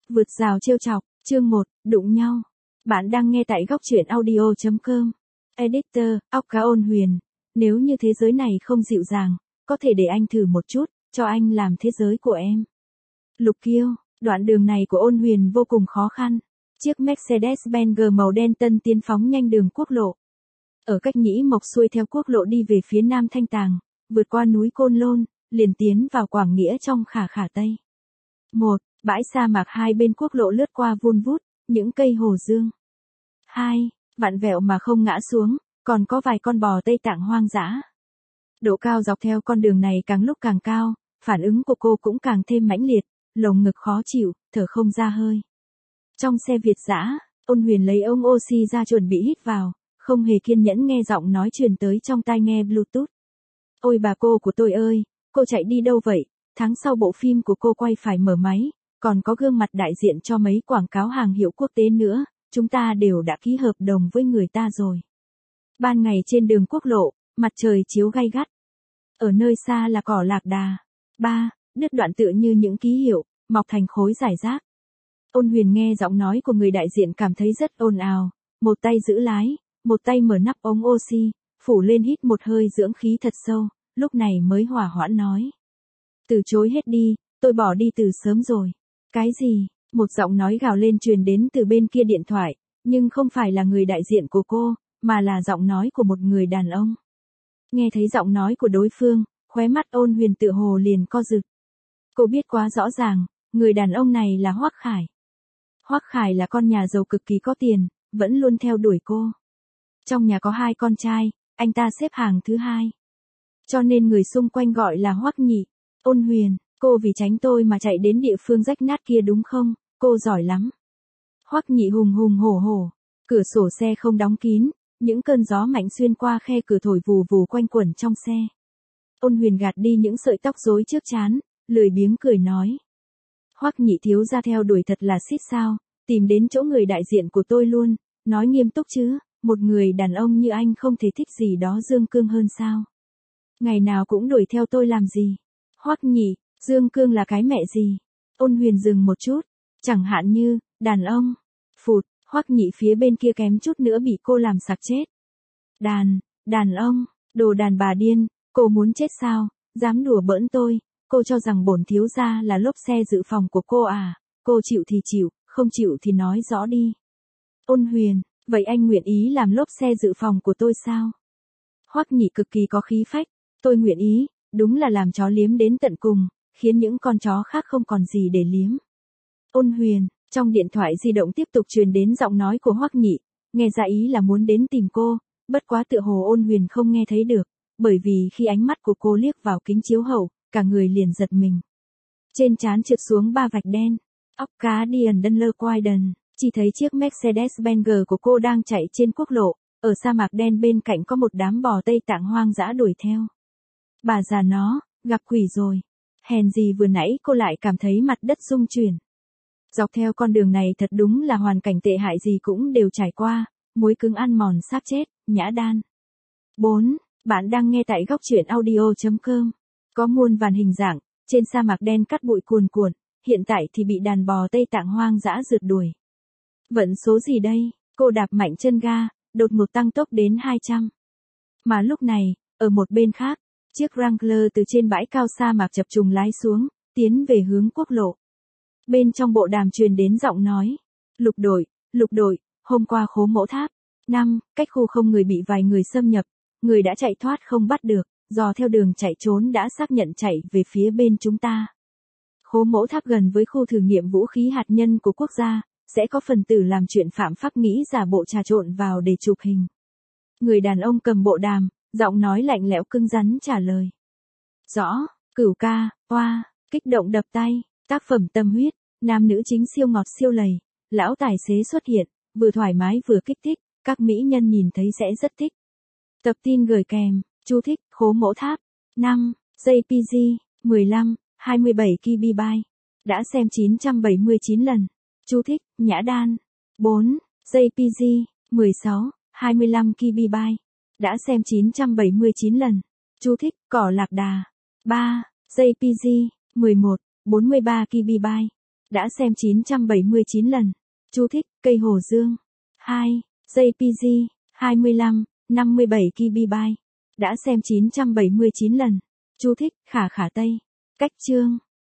Vượt rào trêu chọc, chương 1, đụng nhau. Bạn đang nghe tại góc truyện audio.com. Editor, óc cá ôn huyền. Nếu như thế giới này không dịu dàng, có thể để anh thử một chút, cho anh làm thế giới của em. Lục Kiêu, đoạn đường này của ôn huyền vô cùng khó khăn. Chiếc Mercedes-Benz màu đen tân tiến phóng nhanh đường quốc lộ. Ở cách Nhĩ Mộc xuôi theo quốc lộ đi về phía Nam Thanh Tàng, vượt qua núi Côn Lôn, liền tiến vào Quảng Nghĩa trong khả Tây. 1. Bãi sa mạc hai bên quốc lộ lướt qua vun vút, những cây hồ dương. 2. Vặn vẹo mà không ngã xuống, còn có vài con bò Tây Tạng hoang dã. Độ cao dọc theo con đường này càng lúc càng cao, phản ứng của cô cũng càng thêm mãnh liệt, lồng ngực khó chịu, thở không ra hơi. Trong xe Việt dã, ôn huyền lấy ống oxy ra chuẩn bị hít vào, không hề kiên nhẫn nghe giọng nói truyền tới trong tai nghe Bluetooth. Ôi bà cô của tôi ơi, cô chạy đi đâu vậy? Tháng sau bộ phim của cô quay phải mở máy, còn có gương mặt đại diện cho mấy quảng cáo hàng hiệu quốc tế nữa, chúng ta đều đã ký hợp đồng với người ta rồi. Ban ngày trên đường quốc lộ, mặt trời chiếu gay gắt. Ở nơi xa là cỏ lạc đà. 3. Đứt đoạn tựa như những ký hiệu, mọc thành khối rải rác. Ôn huyền nghe giọng nói của người đại diện cảm thấy rất ồn ào, một tay giữ lái, một tay mở nắp ống oxy, phủ lên hít một hơi dưỡng khí thật sâu, lúc này mới hòa hoãn nói. Từ chối hết đi, tôi bỏ đi từ sớm rồi. Cái gì? Một giọng nói gào lên truyền đến từ bên kia điện thoại, nhưng không phải là người đại diện của cô, mà là giọng nói của một người đàn ông. Nghe thấy giọng nói của đối phương, khóe mắt ôn huyền tựa hồ liền co rụt. Cô biết quá rõ ràng, người đàn ông này là Hoắc Khải. Hoắc Khải là con nhà giàu cực kỳ có tiền, vẫn luôn theo đuổi cô. Trong nhà có 2 con trai, anh ta xếp hàng thứ 2. Cho nên người xung quanh gọi là Hoắc Nhị. Ôn huyền, cô vì tránh tôi mà chạy đến địa phương rách nát kia đúng không? Cô giỏi lắm. Hoắc Nhị hùng hùng hổ hổ, cửa sổ xe không đóng kín, những cơn gió mạnh xuyên qua khe cửa thổi vù vù quanh quẩn trong xe. Ôn huyền gạt đi những sợi tóc rối trước trán, lười biếng cười nói. Hoắc Nhị thiếu ra theo đuổi thật là xít sao, tìm đến chỗ người đại diện của tôi luôn, nói nghiêm túc chứ, một người đàn ông như anh không thể thích gì đó dương cương hơn sao? Ngày nào cũng đuổi theo tôi làm gì? Hoắc Nhị, dương cương là cái mẹ gì? Ôn huyền dừng một chút, chẳng hạn như, đàn ông. Phụt, Hoắc Nhị phía bên kia kém chút nữa bị cô làm sặc chết. Đàn ông, đồ đàn bà điên, cô muốn chết sao, dám đùa bỡn tôi, cô cho rằng bổn thiếu gia là lốp xe dự phòng của cô à, cô chịu thì chịu, không chịu thì nói rõ đi. Ôn huyền, vậy anh nguyện ý làm lốp xe dự phòng của tôi sao? Hoắc Nhị cực kỳ có khí phách, tôi nguyện ý, đúng là làm chó liếm đến tận cùng, khiến những con chó khác không còn gì để liếm. Ôn huyền, trong điện thoại di động tiếp tục truyền đến giọng nói của Hoắc Nhị, nghe ra ý là muốn đến tìm cô, bất quá tựa hồ ôn huyền không nghe thấy được, bởi vì khi ánh mắt của cô liếc vào kính chiếu hậu, cả người liền giật mình. Trên trán trượt xuống 3 vạch đen, óc cá điền đân lơ quai đần, chỉ thấy chiếc Mercedes-Benz của cô đang chạy trên quốc lộ, ở sa mạc đen bên cạnh có một đám bò Tây Tạng hoang dã đuổi theo. Bà già nó, gặp quỷ rồi. Hèn gì vừa nãy cô lại cảm thấy mặt đất rung chuyển. Dọc theo con đường này thật đúng là hoàn cảnh tệ hại gì cũng đều trải qua, muối cứng ăn mòn xác chết, nhã đan. 4. Bạn đang nghe tại góc truyện audio.com. Có muôn vàn hình dạng, trên sa mạc đen cát bụi cuồn cuộn, hiện tại thì bị đàn bò Tây Tạng hoang dã rượt đuổi. Vận số gì đây? Cô đạp mạnh chân ga, đột ngột tăng tốc đến 200. Mà lúc này, ở một bên khác, chiếc Wrangler từ trên bãi cao sa mạc chập trùng lái xuống, tiến về hướng quốc lộ. Bên trong bộ đàm truyền đến giọng nói. Lục đội, hôm qua Khố Mẫu Tháp. 5, cách khu không người bị vài người xâm nhập, người đã chạy thoát không bắt được, dò theo đường chạy trốn đã xác nhận chạy về phía bên chúng ta. Khố Mẫu Tháp gần với khu thử nghiệm vũ khí hạt nhân của quốc gia, sẽ có phần tử làm chuyện phạm pháp nghĩ giả bộ trà trộn vào để chụp hình. Người đàn ông cầm bộ đàm, giọng nói lạnh lẽo cứng rắn trả lời. Rõ, Cửu ca, oa, kích động đập tay, tác phẩm tâm huyết, nam nữ chính siêu ngọt siêu lầy, lão tài xế xuất hiện, vừa thoải mái vừa kích thích, các mỹ nhân nhìn thấy sẽ rất thích. Tập tin gửi kèm, chú thích, Khố Mẫu Tháp, 5, JPG, 15, 27 KB, đã xem 979 lần, chú thích, nhã đan, 4, JPG, 16, 25 KB, đã xem 979 lần, chú thích, cỏ lạc đà, 3, JPG, 11, 43 KB, Đã xem 979 lần. Chú thích, cây hồ dương. 2. JPG, 25, 57 KB. Đã xem 979 lần. Chú thích, khả khả Tây. Cách chương.